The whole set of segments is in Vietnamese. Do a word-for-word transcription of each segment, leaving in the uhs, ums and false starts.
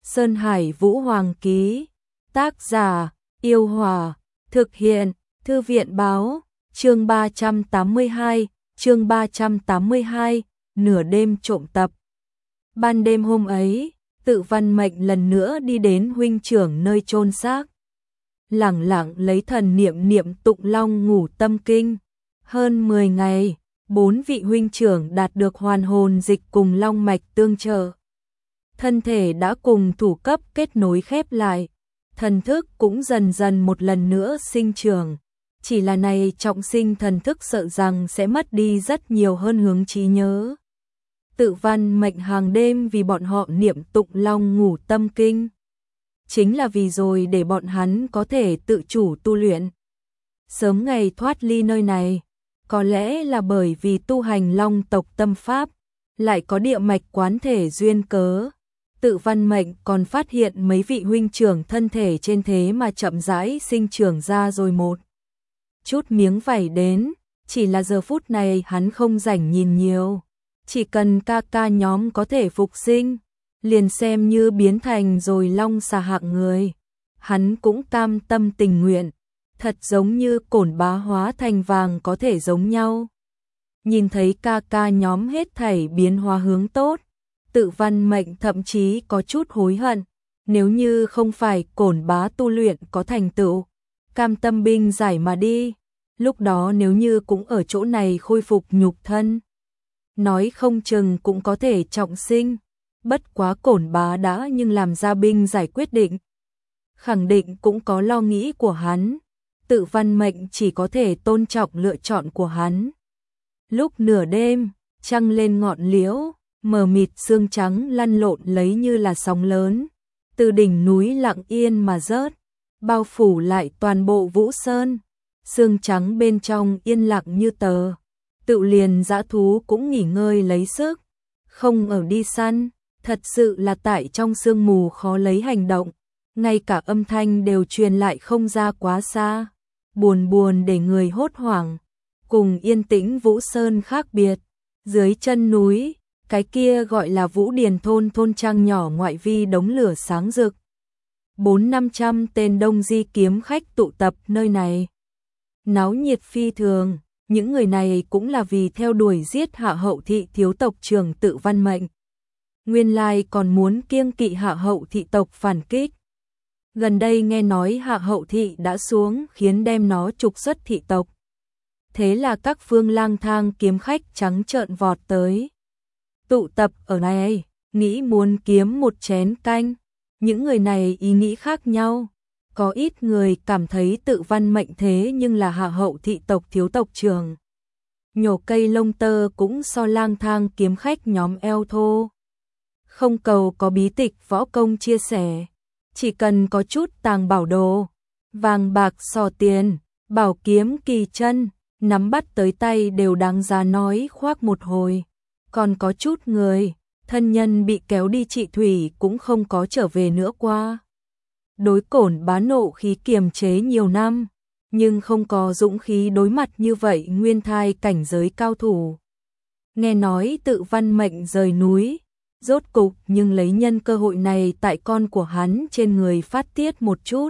Sơn Hải Vũ Hoàng ký. Tác giả: Yêu Hòa. Thực hiện: Thư viện báo. Chương ba trăm tám mươi hai, chương ba trăm tám mươi hai, nửa đêm trộm tập. Ban đêm hôm ấy, Tự Văn Mệnh lần nữa đi đến huynh trưởng nơi chôn xác. Lẳng lặng lấy thần niệm niệm tụng long ngủ tâm kinh. Hơn mười ngày, bốn vị huynh trưởng đạt được hoàn hồn dịch cùng long mạch tương trợ. Thân thể đã cùng thủ cấp kết nối khép lại, thần thức cũng dần dần một lần nữa sinh trưởng. Chỉ là này trọng sinh thần thức sợ rằng sẽ mất đi rất nhiều hơn hướng trí nhớ. Tự Văn Mệnh hàng đêm vì bọn họ niệm tụng long ngủ tâm kinh. Chính là vì rồi để bọn hắn có thể tự chủ tu luyện. Sớm ngày thoát ly nơi này, có lẽ là bởi vì tu hành long tộc tâm pháp, lại có địa mạch quán thể duyên cớ. Tự Văn Mệnh còn phát hiện mấy vị huynh trưởng thân thể trên thế mà chậm rãi sinh trưởng ra rồi một chút miếng vảy đến, chỉ là giờ phút này hắn không rảnh nhìn nhiều. Chỉ cần ca ca nhóm có thể phục sinh, liền xem như biến thành rồi long xà hạng người. Hắn cũng cam tâm tình nguyện, thật giống như cổn bá hóa thành vàng có thể giống nhau. Nhìn thấy ca ca nhóm hết thảy biến hóa hướng tốt, Tự Văn Mệnh thậm chí có chút hối hận. Nếu như không phải cổn bá tu luyện có thành tựu, cam tâm binh giải mà đi, lúc đó nếu như cũng ở chỗ này khôi phục nhục thân, nói không chừng cũng có thể trọng sinh. Bất quá cổn bá đã nhưng làm ra binh giải quyết định, khẳng định cũng có lo nghĩ của hắn. Tự Văn Mệnh chỉ có thể tôn trọng lựa chọn của hắn. Lúc nửa đêm, trăng lên ngọn liễu, mờ mịt sương trắng lăn lộn lấy như là sóng lớn, từ đỉnh núi lặng yên mà rớt, bao phủ lại toàn bộ Vũ Sơn. Sương trắng bên trong yên lặng như tờ, tự liền dã thú cũng nghỉ ngơi lấy sức, không ở đi săn, thật sự là tại trong sương mù khó lấy hành động, ngay cả âm thanh đều truyền lại không ra quá xa, buồn buồn để người hốt hoảng. Cùng yên tĩnh Vũ Sơn khác biệt, dưới chân núi, cái kia gọi là Vũ Điền thôn thôn trang nhỏ ngoại vi đống lửa sáng rực. Bốn năm trăm tên đông di kiếm khách tụ tập nơi này, náo nhiệt phi thường. Những người này cũng là vì theo đuổi giết Hạ Hậu thị thiếu tộc trưởng Tự Văn Mệnh. Nguyên lai còn muốn kiêng kỵ Hạ Hậu thị tộc phản kích. Gần đây nghe nói Hạ Hậu thị đã xuống khiến đem nó trục xuất thị tộc. Thế là các phương lang thang kiếm khách trắng trợn vọt tới, tụ tập ở này, nghĩ muốn kiếm một chén canh. Những người này ý nghĩ khác nhau. Có ít người cảm thấy Tự Văn Mệnh thế nhưng là Hạ Hậu thị tộc thiếu tộc trưởng, nhổ cây lông tơ cũng so lang thang kiếm khách nhóm eo thô. Không cầu có bí tịch võ công chia sẻ, chỉ cần có chút tàng bảo đồ, vàng bạc sò tiền, bảo kiếm kỳ chân, nắm bắt tới tay đều đáng giá nói khoác một hồi. Còn có chút người, thân nhân bị kéo đi trị thủy cũng không có trở về nữa qua. Đối cổn bá nộ khí kiềm chế nhiều năm, nhưng không có dũng khí đối mặt như vậy nguyên thai cảnh giới cao thủ. Nghe nói Tự Văn Mệnh rời núi, rốt cục nhưng lấy nhân cơ hội này tại con của hắn trên người phát tiết một chút.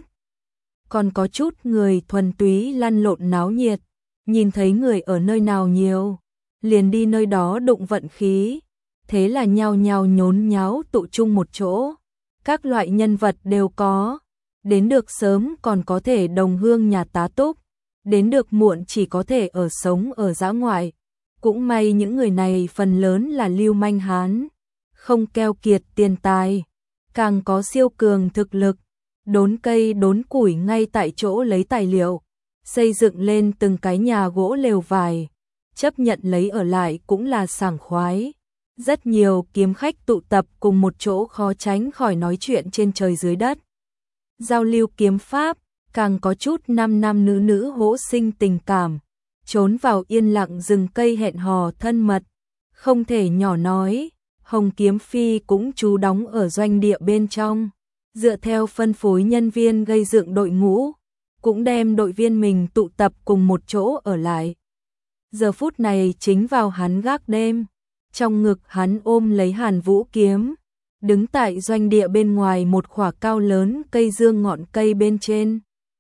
Còn có chút người thuần túy lăn lộn náo nhiệt, nhìn thấy người ở nơi nào nhiều, liền đi nơi đó đụng vận khí. Thế là nhao nhao nhốn nháo tụ chung một chỗ. Các loại nhân vật đều có, đến được sớm còn có thể đồng hương nhà tá túc, đến được muộn chỉ có thể ở sống ở dã ngoại. Cũng may những người này phần lớn là lưu manh hán, không keo kiệt tiền tài, càng có siêu cường thực lực, đốn cây đốn củi ngay tại chỗ lấy tài liệu, xây dựng lên từng cái nhà gỗ lều vải, chấp nhận lấy ở lại cũng là sảng khoái. Rất nhiều kiếm khách tụ tập cùng một chỗ khó tránh khỏi nói chuyện trên trời dưới đất, giao lưu kiếm pháp, càng có chút nam nam nữ nữ hỗ sinh tình cảm, trốn vào yên lặng rừng cây hẹn hò thân mật. Không thể nhỏ nói, Hồng Kiếm Phi cũng trú đóng ở doanh địa bên trong, dựa theo phân phối nhân viên gây dựng đội ngũ, cũng đem đội viên mình tụ tập cùng một chỗ ở lại. Giờ phút này chính vào hắn gác đêm, trong ngực hắn ôm lấy Hàn Vũ kiếm, đứng tại doanh địa bên ngoài một khỏa cao lớn cây dương ngọn cây bên trên.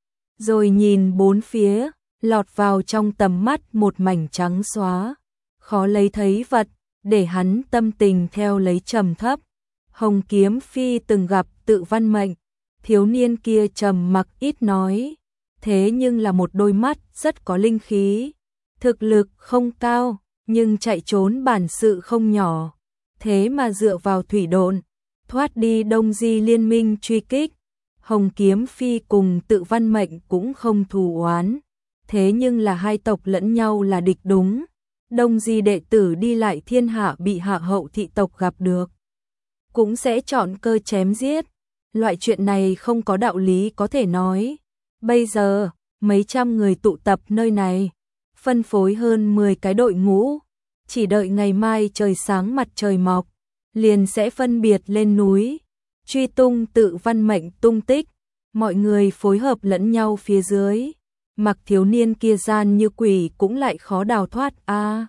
Rồi nhìn bốn phía, lọt vào trong tầm mắt một mảnh trắng xóa, khó lấy thấy vật, để hắn tâm tình theo lấy trầm thấp. Hồng Kiếm Phi từng gặp Tự Văn Mệnh, thiếu niên kia trầm mặc ít nói, thế nhưng là một đôi mắt rất có linh khí, thực lực không cao, nhưng chạy trốn bản sự không nhỏ, thế mà dựa vào thủy độn, thoát đi Đông Di liên minh truy kích. Hồng Kiếm Phi cùng Tự Văn Mệnh cũng không thù oán, thế nhưng là hai tộc lẫn nhau là địch đúng. Đông Di đệ tử đi lại thiên hạ bị hạ hậu thị tộc gặp được, cũng sẽ chọn cơ chém giết. Loại chuyện này không có đạo lý có thể nói. Bây giờ, mấy trăm người tụ tập nơi này, phân phối hơn mười cái đội ngũ, chỉ đợi ngày mai trời sáng mặt trời mọc, liền sẽ phân biệt lên núi, truy tung Tự Văn Mệnh tung tích. Mọi người phối hợp lẫn nhau phía dưới, mặc thiếu niên kia gian như quỷ cũng lại khó đào thoát a. À,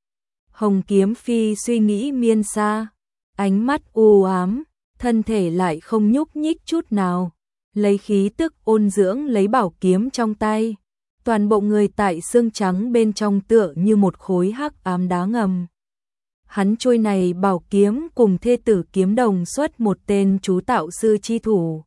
Hồng Kiếm Phi suy nghĩ miên xa, ánh mắt u ám, thân thể lại không nhúc nhích chút nào, lấy khí tức ôn dưỡng lấy bảo kiếm trong tay, toàn bộ người tại xương trắng bên trong tựa như một khối hắc ám đá ngầm. Hắn trôi này bảo kiếm cùng thê tử kiếm đồng xuất một tên chú tạo sư chi thủ,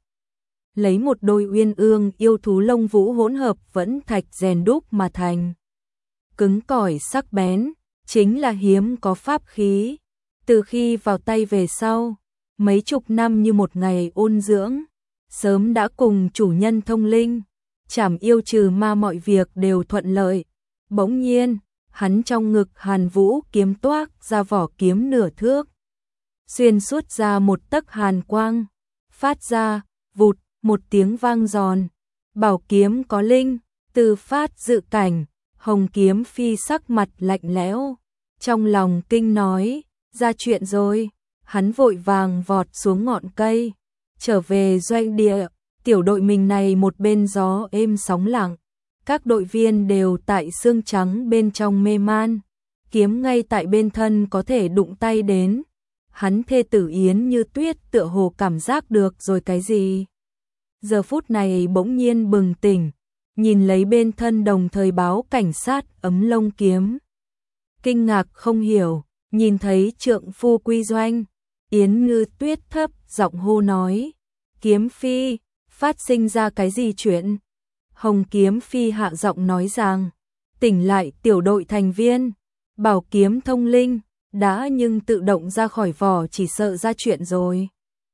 lấy một đôi uyên ương yêu thú lông vũ hỗn hợp vẫn thạch rèn đúc mà thành, cứng cỏi sắc bén, chính là hiếm có pháp khí. Từ khi vào tay về sau, mấy chục năm như một ngày ôn dưỡng, sớm đã cùng chủ nhân thông linh, trảm yêu trừ ma mọi việc đều thuận lợi. Bỗng nhiên, hắn trong ngực Hàn Vũ kiếm toác ra vỏ kiếm nửa thước, xuyên suốt ra một tấc hàn quang, phát ra vụt một tiếng vang giòn. Bảo kiếm có linh, từ phát dự cảnh. Hồng Kiếm Phi sắc mặt lạnh lẽo, trong lòng kinh nói, ra chuyện rồi. Hắn vội vàng vọt xuống ngọn cây, trở về doanh địa. Tiểu đội mình này một bên gió êm sóng lặng, các đội viên đều tại xương trắng bên trong mê man, kiếm ngay tại bên thân có thể đụng tay đến. Hắn thê tử Yến Như Tuyết tựa hồ cảm giác được rồi cái gì, giờ phút này bỗng nhiên bừng tỉnh, nhìn lấy bên thân đồng thời báo cảnh sát ấm lông kiếm, kinh ngạc không hiểu. Nhìn thấy trượng phu quy doanh, Yến Như Tuyết thấp giọng hô nói, Kiếm Phi, phát sinh ra cái gì chuyện? Hồng Kiếm Phi hạ giọng nói rằng, tỉnh lại tiểu đội thành viên, bảo kiếm thông linh, đã nhưng tự động ra khỏi vỏ chỉ sợ ra chuyện rồi.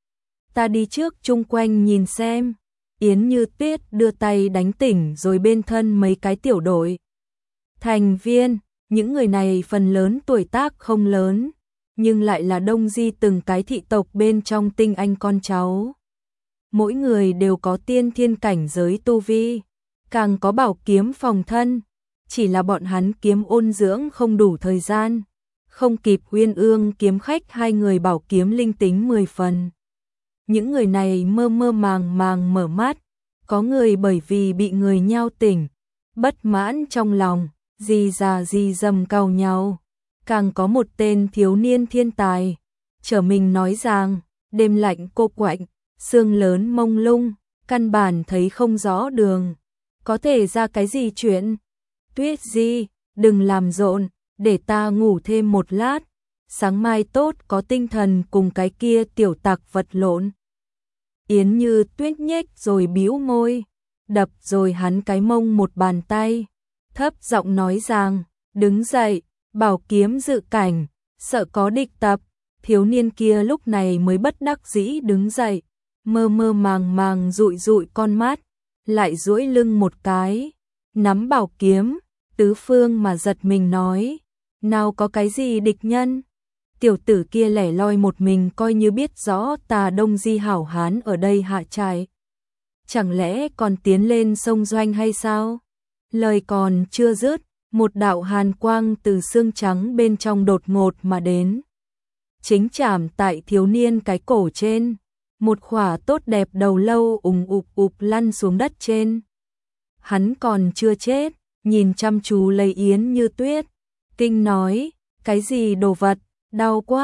Ta đi trước chung quanh nhìn xem. Yến Như Tuyết đưa tay đánh tỉnh rồi bên thân mấy cái tiểu đội thành viên. Những người này phần lớn tuổi tác không lớn, nhưng lại là Đông Di từng cái thị tộc bên trong tinh anh con cháu. Mỗi người đều có tiên thiên cảnh giới tu vi, càng có bảo kiếm phòng thân, chỉ là bọn hắn kiếm ôn dưỡng không đủ thời gian, không kịp Uyên Ương kiếm khách hai người bảo kiếm linh tính mười phần. Những người này mơ mơ màng màng mở mắt, có người bởi vì bị người nhao tỉnh, bất mãn trong lòng, gì già gì dầm cau nhau. Càng có một tên thiếu niên thiên tài, trở mình nói rằng, đêm lạnh cô quạnh, sương lớn mông lung, căn bản thấy không rõ đường, có thể ra cái gì chuyện. Tuyết Di, đừng làm rộn, để ta ngủ thêm một lát, sáng mai tốt có tinh thần cùng cái kia tiểu tặc vật lộn. Yến Như Tuyết nhếch rồi bĩu môi, đập rồi hắn cái mông một bàn tay, thấp giọng nói rằng, đứng dậy, bảo kiếm dự cảnh, sợ có địch tập. Thiếu niên kia lúc này mới bất đắc dĩ đứng dậy, mơ mơ màng màng dụi dụi con mắt, lại duỗi lưng một cái, nắm bảo kiếm, tứ phương mà giật mình nói, nào có cái gì địch nhân. Tiểu tử kia lẻ loi một mình coi như biết rõ ta Đông Di hảo hán ở đây hạ trại, chẳng lẽ còn tiến lên sông doanh hay sao? Lời còn chưa dứt, một đạo hàn quang từ xương trắng bên trong đột ngột mà đến, chính chạm tại thiếu niên cái cổ trên, một khỏa tốt đẹp đầu lâu ùng ục ục lăn xuống đất trên. Hắn còn chưa chết, nhìn chăm chú lấy Yến Như Tuyết, kinh nói, cái gì đồ vật, đau quá.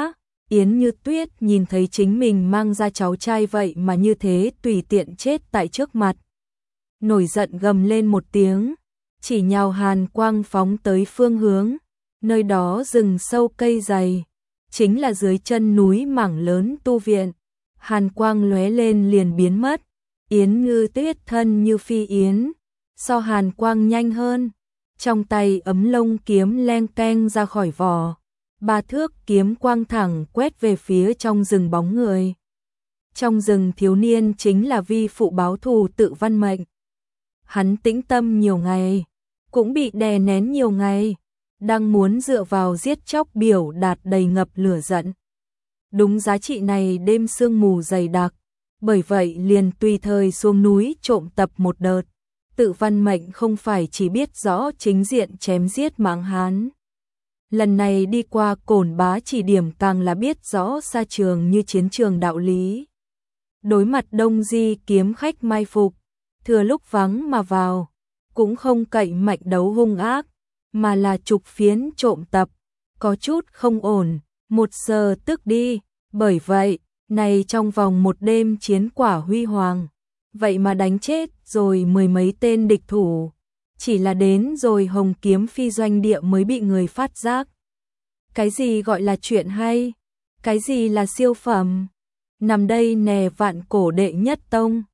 Yến Như Tuyết nhìn thấy chính mình mang ra cháu trai vậy mà như thế tùy tiện chết tại trước mặt. Nổi giận gầm lên một tiếng, chỉ nhào hàn quang phóng tới phương hướng, nơi đó rừng sâu cây dày, chính là dưới chân núi mảng lớn tu viện. Hàn quang lóe lên liền biến mất, Yến Như Tuyết thân như phi yến, so hàn quang nhanh hơn, trong tay ấm lông kiếm leng keng ra khỏi vỏ, ba thước kiếm quang thẳng quét về phía trong rừng bóng người. Trong rừng thiếu niên chính là vi phụ báo thù Tự Văn Mệnh. Hắn tĩnh tâm nhiều ngày, cũng bị đè nén nhiều ngày, đang muốn dựa vào giết chóc biểu đạt đầy ngập lửa giận. Đúng giá trị này đêm sương mù dày đặc, bởi vậy liền tùy thời xuống núi trộm tập một đợt. Tự Văn Mệnh không phải chỉ biết rõ chính diện chém giết Mãng Hán. Lần này đi qua Cổn Bá chỉ điểm càng là biết rõ xa trường như chiến trường đạo lý. Đối mặt Đông Di kiếm khách mai phục, thừa lúc vắng mà vào, cũng không cậy mạnh đấu hung ác, mà là trục phiến trộm tập, có chút không ổn, một giờ tức đi, bởi vậy, này trong vòng một đêm chiến quả huy hoàng, vậy mà đánh chết rồi mười mấy tên địch thủ, chỉ là đến rồi Hồng Kiếm Phi doanh địa mới bị người phát giác. Cái gì gọi là chuyện hay? Cái gì là siêu phẩm? Nằm đây nè Vạn Cổ đệ nhất tông.